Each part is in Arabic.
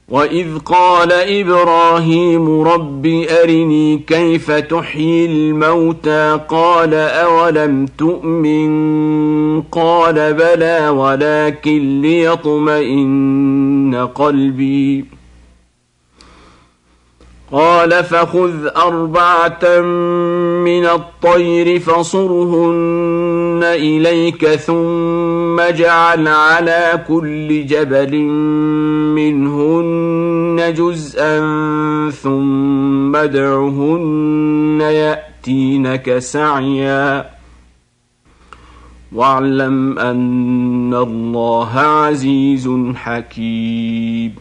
وإذ قال إبراهيم رب أرني كيف تحيي الموتى قال أولم تؤمن قال بلى ولكن ليطمئن قلبي قال فخذ 4 من الطير فصرهن إليك ثم اجعل على كل جبل منهن جزءا ثم ادعهن يأتينك سعيا واعلم أن الله عزيز حكيم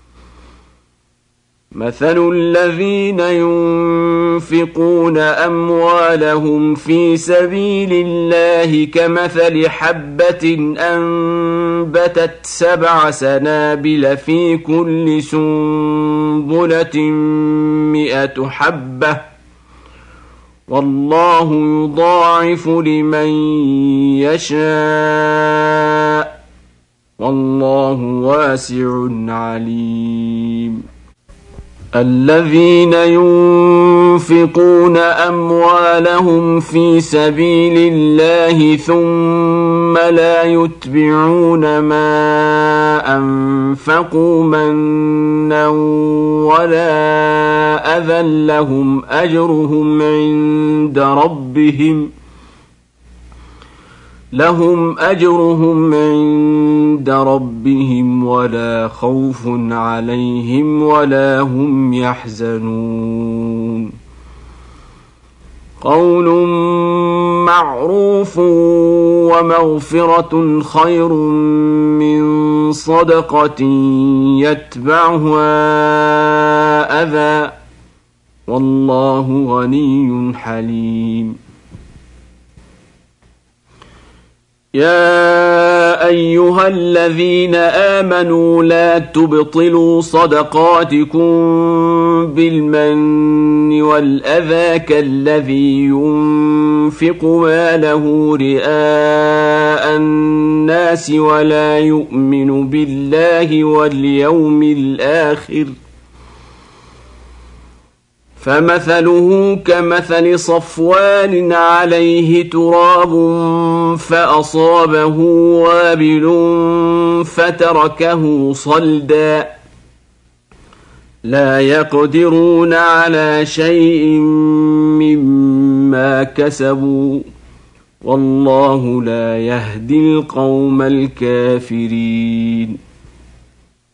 مثل الذين ينفقون أموالهم في سبيل الله كمثل حبة أنبتت 7 سنابل في كل سنبلة 100 حبة والله يضاعف لمن يشاء والله واسع عليم الذين ينفقون أموالهم في سبيل الله ثم لا يتبعون ما أنفقوا منا ولا أذى لهم أجرهم عند ربهم ولا خوف عليهم ولا هم يحزنون قول معروف ومغفرة خير من صدقة يتبعها أذى والله غني حليم يا أيها الذين آمنوا لا تبطلوا صدقاتكم بالمن والأذى كالذي ينفق ماله رئاء الناس ولا يؤمن بالله واليوم الآخر فمثله كمثل صفوان عليه تراب فأصابه وابل فتركه صلدا لا يقدرون على شيء مما كسبوا والله لا يهدي القوم الكافرين